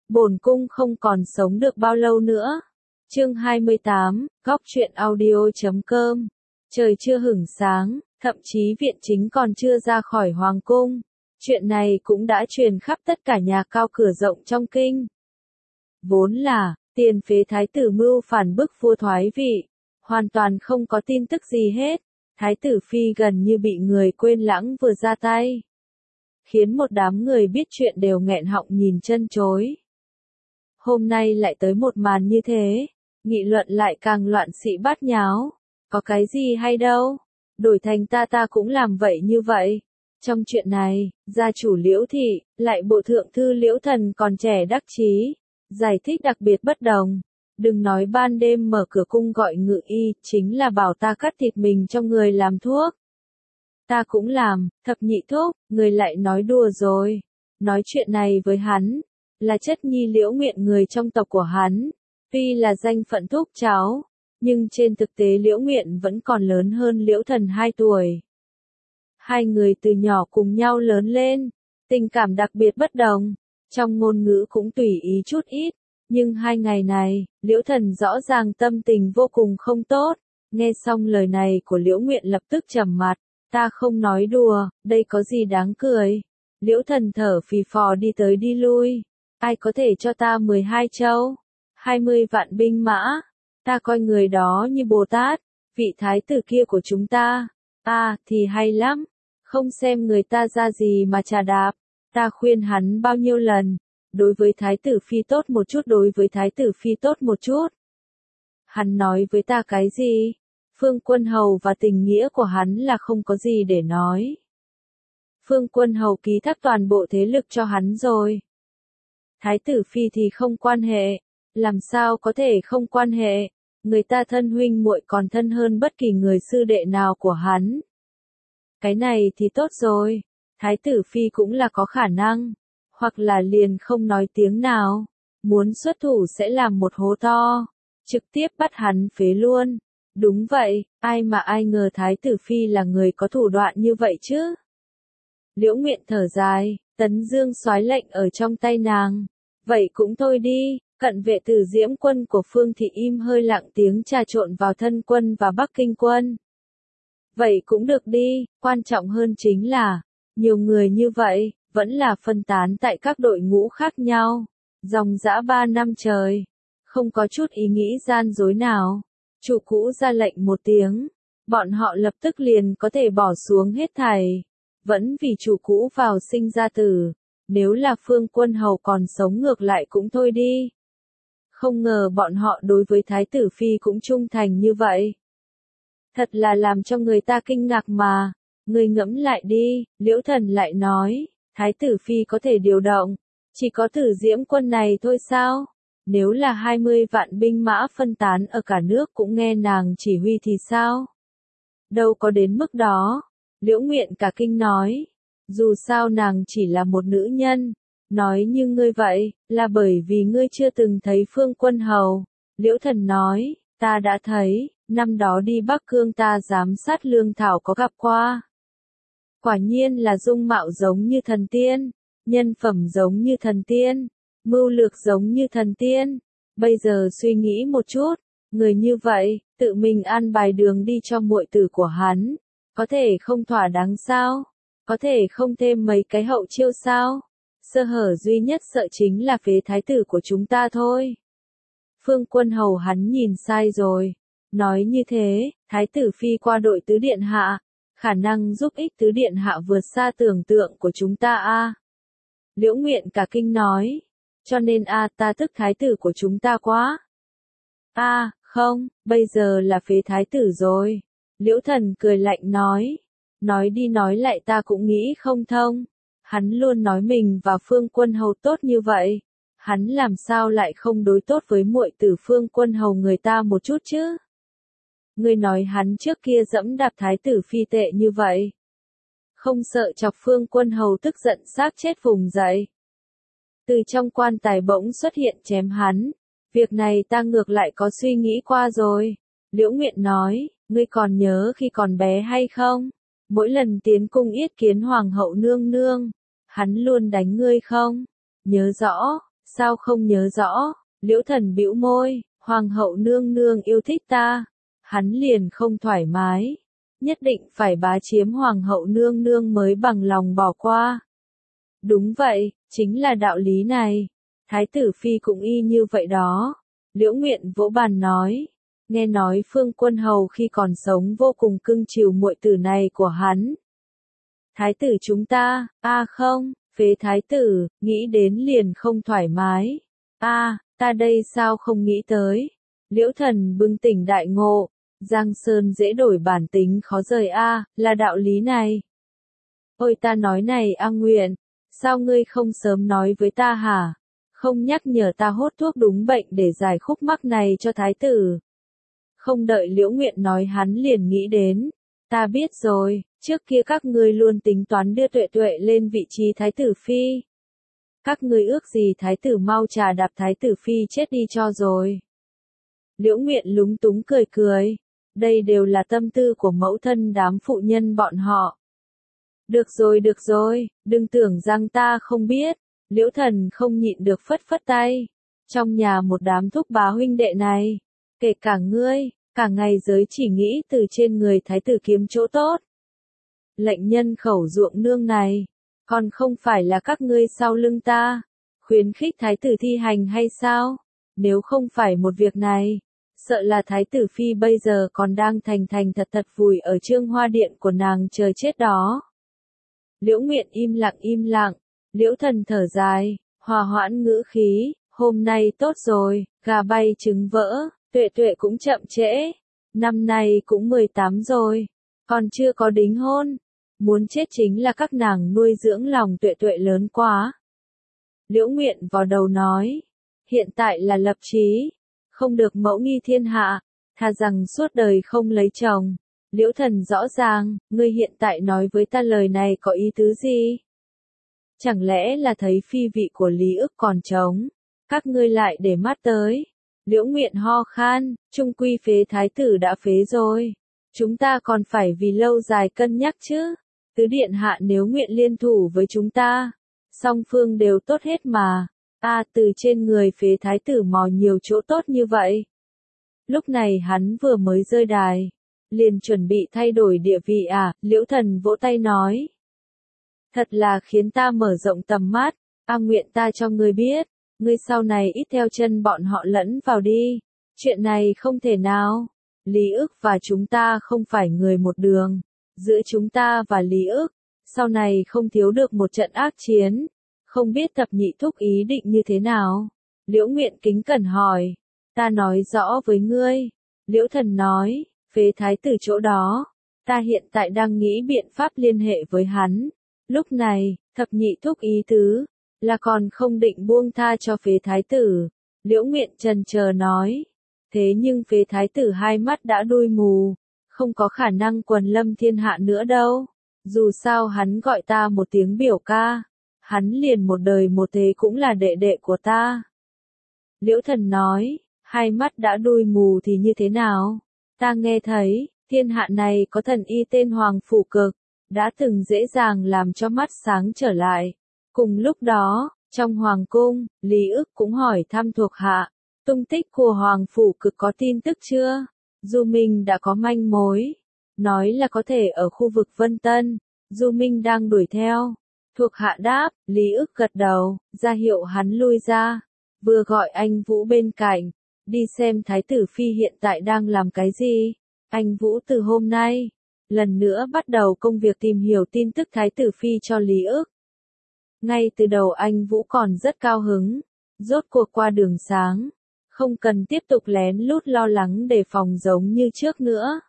bổn cung không còn sống được bao lâu nữa. Chương 28, Góc truyện audio.com. Trời chưa hửng sáng, thậm chí viện chính còn chưa ra khỏi hoàng cung. Chuyện này cũng đã truyền khắp tất cả nhà cao cửa rộng trong kinh. Vốn là, tiền phế thái tử mưu phản bức vua thoái vị, hoàn toàn không có tin tức gì hết. Thái tử phi gần như bị người quên lãng vừa ra tay, khiến một đám người biết chuyện đều nghẹn họng nhìn chân chối. Hôm nay lại tới một màn như thế, nghị luận lại càng loạn xị bát nháo. Có cái gì hay đâu, đổi thành ta cũng làm vậy như vậy. Trong chuyện này, gia chủ Liễu Thị, lại bộ thượng thư Liễu Thần còn trẻ đắc chí, giải thích đặc biệt bất đồng. Đừng nói ban đêm mở cửa cung gọi ngự y, chính là bảo ta cắt thịt mình cho người làm thuốc. Ta cũng làm, thập nhị thúc, người lại nói đùa rồi. Nói chuyện này với hắn, là chất nhi Liễu Nguyện người trong tộc của hắn. Tuy là danh phận thúc cháu, nhưng trên thực tế Liễu Nguyện vẫn còn lớn hơn Liễu Thần 2 tuổi. Hai người từ nhỏ cùng nhau lớn lên, tình cảm đặc biệt bất đồng, trong ngôn ngữ cũng tùy ý chút ít. Nhưng 2 ngày này, Liễu Thần rõ ràng tâm tình vô cùng không tốt. Nghe xong lời này của Liễu Nguyện lập tức trầm mặt. Ta không nói đùa, đây có gì đáng cười. Liễu Thần thở phì phò đi tới đi lui. Ai có thể cho ta 12 châu, 20 vạn binh mã. Ta coi người đó như Bồ Tát, vị thái tử kia của chúng ta. Thì hay lắm. Không xem người ta ra gì mà trà đạp. Ta khuyên hắn bao nhiêu lần. Đối với thái tử phi tốt một chút, đối với thái tử phi tốt một chút. Hắn nói với ta cái gì? Phương Quân Hầu và tình nghĩa của hắn là không có gì để nói. Phương Quân Hầu ký thác toàn bộ thế lực cho hắn rồi. Thái tử phi thì không quan hệ. Làm sao có thể không quan hệ? Người ta thân huynh muội còn thân hơn bất kỳ người sư đệ nào của hắn. Cái này thì tốt rồi. Thái tử phi cũng là có khả năng. Hoặc là liền không nói tiếng nào. Muốn xuất thủ sẽ làm một hố to. Trực tiếp bắt hắn phế luôn. Đúng vậy, ai mà ai ngờ thái tử phi là người có thủ đoạn như vậy chứ. Liễu Nguyện thở dài, Tấn Dương soái lệnh ở trong tay nàng. Vậy cũng thôi đi, cận vệ Tử Diễm quân của Phương Thị im hơi lặng tiếng trà trộn vào thân quân và Bắc Kinh quân. Vậy cũng được đi, quan trọng hơn chính là, nhiều người như vậy, vẫn là phân tán tại các đội ngũ khác nhau. Dòng dã 3 năm trời, không có chút ý nghĩ gian dối nào. Chủ cũ ra lệnh một tiếng, bọn họ lập tức liền có thể bỏ xuống hết thảy. Vẫn vì chủ cũ vào sinh ra tử, nếu là Phương Quân Hầu còn sống ngược lại cũng thôi đi. Không ngờ bọn họ đối với thái tử phi cũng trung thành như vậy. Thật là làm cho người ta kinh ngạc mà. Người ngẫm lại đi, Liễu Thần lại nói, thái tử phi có thể điều động, chỉ có Tử Diễm quân này thôi sao? Nếu là 20 vạn binh mã phân tán ở cả nước cũng nghe nàng chỉ huy thì sao? Đâu có đến mức đó. Liễu Nguyện cả kinh nói. Dù sao nàng chỉ là một nữ nhân. Nói như ngươi vậy, là bởi vì ngươi chưa từng thấy Phương Quân Hầu. Liễu Thần nói, ta đã thấy, năm đó đi Bắc Cương ta giám sát lương thảo có gặp qua. Quả nhiên là dung mạo giống như thần tiên, nhân phẩm giống như thần tiên. Mưu lược giống như thần tiên. Bây giờ suy nghĩ một chút, người như vậy, tự mình an bài đường đi cho muội tử của hắn, có thể không thỏa đáng sao? Có thể không thêm mấy cái hậu chiêu sao? Sơ hở duy nhất sợ chính là phế thái tử của chúng ta thôi. Phương Quân Hầu hắn nhìn sai rồi. Nói như thế, thái tử phi qua đội tứ điện hạ, khả năng giúp ích tứ điện hạ vượt xa tưởng tượng của chúng ta a. Liễu Nguyện cả kinh nói. Cho nên ta tức thái tử của chúng ta quá. Không, bây giờ là phế thái tử rồi. Liễu Thần cười lạnh nói. Nói đi nói lại ta cũng nghĩ không thông. Hắn luôn nói mình và Phương Quân Hầu tốt như vậy. Hắn làm sao lại không đối tốt với muội tử Phương Quân Hầu người ta một chút chứ? Ngươi nói hắn trước kia dẫm đạp thái tử phi tệ như vậy. Không sợ chọc Phương Quân Hầu tức giận xác chết vùng dậy. Từ trong quan tài bỗng xuất hiện chém hắn. Việc này ta ngược lại có suy nghĩ qua rồi. Liễu Nguyện nói, ngươi còn nhớ khi còn bé hay không? Mỗi lần tiến cung yết kiến hoàng hậu nương nương, hắn luôn đánh ngươi không? Nhớ rõ, Sao không nhớ rõ? Liễu Thần bĩu môi, hoàng hậu nương nương yêu thích ta. Hắn liền không thoải mái. Nhất định phải bá chiếm hoàng hậu nương nương mới bằng lòng bỏ qua. Đúng vậy, chính là đạo lý này. Thái tử phi cũng y như vậy đó. Liễu Nguyện vỗ bàn nói. Nghe nói Phương Quân Hầu khi còn sống vô cùng cưng chiều muội tử này của hắn. Thái tử chúng ta, không, phế thái tử, nghĩ đến liền không thoải mái. Ta đây sao không nghĩ tới. Liễu Thần bừng tỉnh đại ngộ. Giang Sơn dễ đổi bản tính khó rời là đạo lý này. Ôi ta nói này Nguyện, sao ngươi không sớm nói với ta hả? Không nhắc nhở ta hốt thuốc đúng bệnh để giải khúc mắc này cho thái tử. Không đợi Liễu Nguyện nói hắn liền nghĩ đến. Ta biết rồi, trước kia các ngươi luôn tính toán đưa Tuệ Tuệ lên vị trí thái tử phi. Các ngươi ước gì thái tử mau trà đạp thái tử phi chết đi cho rồi. Liễu Nguyện lúng túng cười cười. Đây đều là tâm tư của mẫu thân đám phụ nhân bọn họ. Được rồi, đừng tưởng rằng ta không biết. Liễu Thần không nhịn được phất phất tay. Trong nhà một đám thúc bá huynh đệ này, kể cả ngươi, cả ngày giới chỉ nghĩ từ trên người thái tử kiếm chỗ tốt. Lệnh nhân khẩu ruộng nương này, còn không phải là các ngươi sau lưng ta, khuyến khích thái tử thi hành hay sao? Nếu không phải một việc này, sợ là thái tử phi bây giờ còn đang thành thật vùi ở Trương Hoa Điện của nàng chờ chết đó. Liễu Nguyện im lặng, Liễu Thần thở dài, hòa hoãn ngữ khí, hôm nay tốt rồi, gà bay trứng vỡ, Tuệ Tuệ cũng chậm trễ, năm nay cũng 18 rồi, còn chưa có đính hôn, muốn chết chính là các nàng nuôi dưỡng lòng Tuệ Tuệ lớn quá. Liễu Nguyện vào đầu nói, hiện tại là lập chí, không được mẫu nghi thiên hạ, thà rằng suốt đời không lấy chồng. Liễu Thần rõ ràng, ngươi hiện tại nói với ta lời này có ý tứ gì? Chẳng lẽ là thấy phi vị của Lý Ức còn trống, các ngươi lại để mắt tới. Liễu Nguyện ho khan, trung quy phế thái tử đã phế rồi. Chúng ta còn phải vì lâu dài cân nhắc chứ. Tứ điện hạ nếu nguyện liên thủ với chúng ta, song phương đều tốt hết mà. Từ trên người phế thái tử mò nhiều chỗ tốt như vậy. Lúc này hắn vừa mới rơi đài, liền chuẩn bị thay đổi địa vị Liễu Thần vỗ tay nói. Thật là khiến ta mở rộng tầm mắt, nguyện ta cho ngươi biết, ngươi sau này ít theo chân bọn họ lẫn vào đi. Chuyện này không thể nào. Lý Ức và chúng ta không phải người một đường. Giữa chúng ta và Lý Ức, sau này không thiếu được một trận ác chiến. Không biết thập nhị thúc ý định như thế nào? Liễu Nguyện kính cẩn hỏi. Ta nói rõ với ngươi. Liễu Thần nói, phế thái tử chỗ đó. Ta hiện tại đang nghĩ biện pháp liên hệ với hắn. Lúc này, thập nhị thúc ý tứ, là còn không định buông tha cho phế thái tử. Liễu Nguyện chần chờ nói. Thế nhưng phế thái tử hai mắt đã đuôi mù. Không có khả năng quần lâm thiên hạ nữa đâu. Dù sao hắn gọi ta một tiếng biểu ca. Hắn liền một đời một thế cũng là đệ đệ của ta. Liễu Thần nói, hai mắt đã đuôi mù thì như thế nào? Ta nghe thấy, thiên hạ này có thần y tên Hoàng Phủ Cực, đã từng dễ dàng làm cho mắt sáng trở lại. Cùng lúc đó, trong Hoàng Cung, Lý Ức cũng hỏi thăm thuộc hạ, tung tích của Hoàng Phủ Cực có tin tức chưa? Du Minh đã có manh mối, nói là có thể ở khu vực Vân Tân, Du Minh đang đuổi theo. Thuộc hạ đáp, Lý Ức gật đầu, ra hiệu hắn lui ra, vừa gọi anh Vũ bên cạnh, đi xem thái tử phi hiện tại đang làm cái gì. Anh Vũ từ hôm nay, lần nữa bắt đầu công việc tìm hiểu tin tức thái tử phi cho Lý Ức. Ngay từ đầu anh Vũ còn rất cao hứng, rốt cuộc qua đường sáng, không cần tiếp tục lén lút lo lắng đề phòng giống như trước nữa.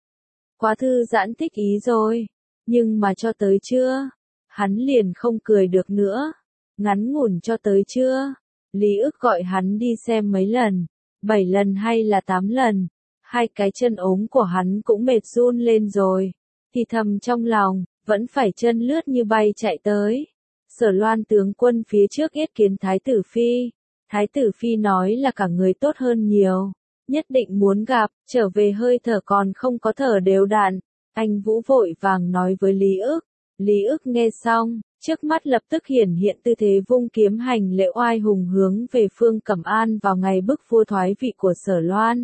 Quá thư giãn thích ý rồi, nhưng mà cho tới trưa, hắn liền không cười được nữa. Ngắn ngủn cho tới trưa, Lý Ức gọi hắn đi xem mấy lần, 7 lần hay là 8 lần, hai cái chân ốm của hắn cũng mệt run lên rồi, thì thầm trong lòng, vẫn phải chân lướt như bay chạy tới. Sở Loan tướng quân phía trước yết kiến thái tử phi, thái tử phi nói là cả người tốt hơn nhiều, nhất định muốn gặp, trở về hơi thở còn không có thở đều đặn. Anh Vũ vội vàng nói với Lý Ức. Lý Ức nghe xong, Trước mắt lập tức hiển hiện tư thế vung kiếm hành lễ oai hùng hướng về Phương Cẩm An vào ngày bức vua thoái vị của Sở Loan.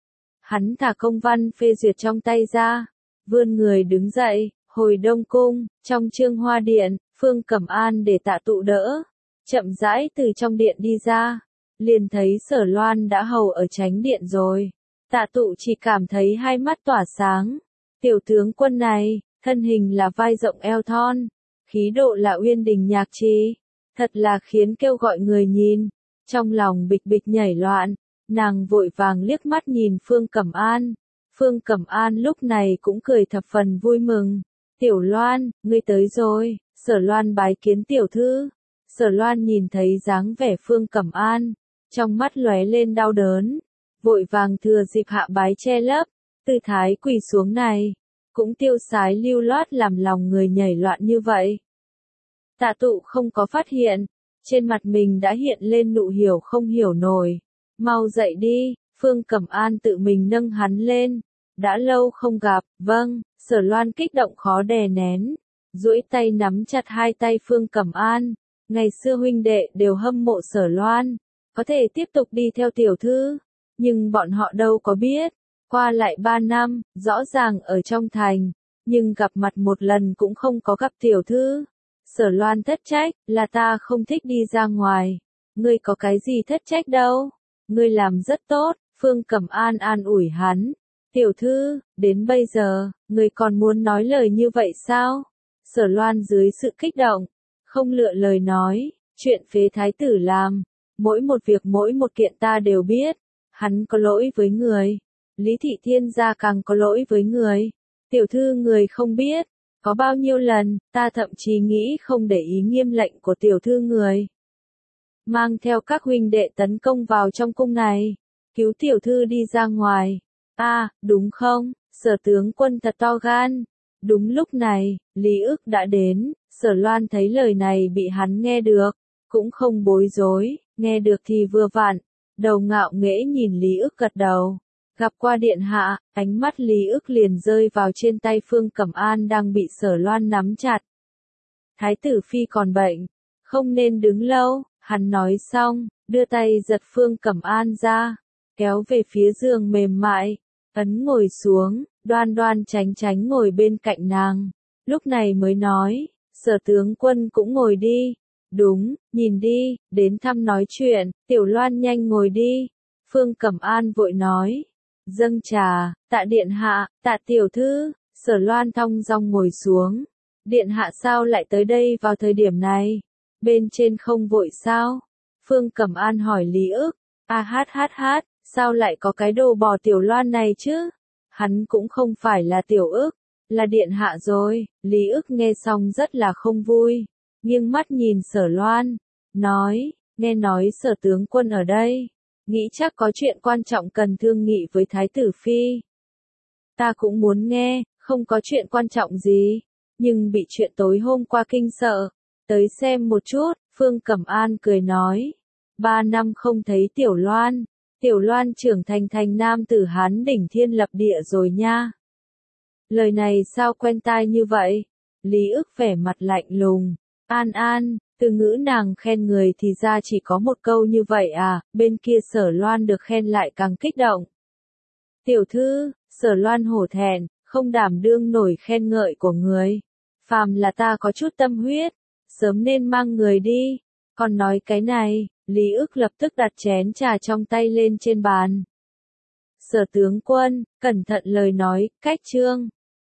Hắn thả công văn phê duyệt trong tay ra, vươn người đứng dậy, hồi Đông Cung, trong Trương Hoa Điện, Phương Cẩm An để Tạ Tụ đỡ, chậm rãi từ trong điện đi ra, liền thấy Sở Loan đã hầu ở chánh điện rồi. Tạ Tụ chỉ cảm thấy hai mắt tỏa sáng, tiểu tướng quân này, thân hình là vai rộng eo thon, khí độ là uyên đình nhạc trì, thật là khiến kêu gọi người nhìn, trong lòng bịch bịch nhảy loạn, nàng vội vàng liếc mắt nhìn Phương Cẩm An. Phương Cẩm An lúc này cũng cười thập phần vui mừng. Tiểu Loan, ngươi tới rồi, Sở Loan bái kiến tiểu thư. Sở Loan nhìn thấy dáng vẻ Phương Cẩm An, trong mắt lóe lên đau đớn, vội vàng thừa dịp hạ bái che lấp, tư thái quỳ xuống này, cũng tiêu sái lưu loát làm lòng người nhảy loạn như vậy. Tạ Tụ không có phát hiện, trên mặt mình đã hiện lên nụ hiểu không hiểu nổi. Mau dậy đi, Phương Cẩm An tự mình nâng hắn lên. Đã lâu không gặp, vâng, Sở Loan kích động khó đè nén, duỗi tay nắm chặt hai tay Phương Cẩm An. Ngày xưa huynh đệ đều hâm mộ Sở Loan, có thể tiếp tục đi theo tiểu thư, nhưng bọn họ đâu có biết, qua lại 3 năm, rõ ràng ở trong thành, nhưng gặp mặt một lần cũng không có gặp tiểu thư. Sở Loan thất trách, là ta không thích đi ra ngoài, ngươi có cái gì thất trách đâu, ngươi làm rất tốt. Phương Cẩm An an ủi hắn. Tiểu thư, đến bây giờ, ngươi còn muốn nói lời như vậy sao? Sở Loan dưới sự kích động, không lựa lời nói, chuyện phế thái tử làm, mỗi một việc mỗi một kiện ta đều biết, hắn có lỗi với người, Lý Thị Thiên gia càng có lỗi với người, tiểu thư người không biết, có bao nhiêu lần, ta thậm chí nghĩ không để ý nghiêm lệnh của tiểu thư người. Mang theo các huynh đệ tấn công vào trong cung này, cứu tiểu thư đi ra ngoài. Đúng không, Sở tướng quân thật to gan. Đúng lúc này, Lý Ức đã đến, Sở Loan thấy lời này bị hắn nghe được, cũng không bối rối, nghe được thì vừa vặn, đầu ngạo nghễ nhìn Lý Ức gật đầu. Gặp qua điện hạ, ánh mắt Lý Ức liền rơi vào trên tay Phương Cẩm An đang bị Sở Loan nắm chặt. Thái tử phi còn bệnh, không nên đứng lâu, hắn nói xong, đưa tay giật Phương Cẩm An ra, kéo về phía giường mềm mại, ấn ngồi xuống, đoan đoan tránh tránh ngồi bên cạnh nàng. Lúc này mới nói, Sở tướng quân cũng ngồi đi. Đúng, nhìn đi, đến thăm nói chuyện, Tiểu Loan nhanh ngồi đi. Phương Cẩm An vội nói, dâng trà, tạ điện hạ, tạ tiểu thư. Sở Loan thong dong ngồi xuống. Điện hạ sao lại tới đây vào thời điểm này? Bên trên không vội sao? Phương Cẩm An hỏi Lý Ức. Sao lại có cái đồ bò Tiểu Loan này chứ? Hắn cũng không phải là Tiểu Ức, là điện hạ rồi. Lý Ức nghe xong rất là không vui, nghiêng mắt nhìn Sở Loan, nói, nghe nói Sở tướng quân ở đây, nghĩ chắc có chuyện quan trọng cần thương nghị với Thái tử phi. Ta cũng muốn nghe, không có chuyện quan trọng gì, nhưng bị chuyện tối hôm qua kinh sợ, tới xem một chút. Phương Cẩm An cười nói, 3 năm không thấy Tiểu Loan. Tiểu Loan trưởng thành thành nam tử Hán đỉnh thiên lập địa rồi nha. Lời này sao quen tai như vậy? Lý Ức vẻ mặt lạnh lùng. An, từ ngữ nàng khen người thì ra chỉ có một câu như vậy à? Bên kia Sở Loan được khen lại càng kích động. Tiểu thư, Sở Loan hổ thẹn, không đảm đương nổi khen ngợi của người. Phàm là ta có chút tâm huyết, sớm nên mang người đi. Còn nói cái này, Lý Ức lập tức đặt chén trà trong tay lên trên bàn. Sở tướng quân, cẩn thận lời nói, cách chương.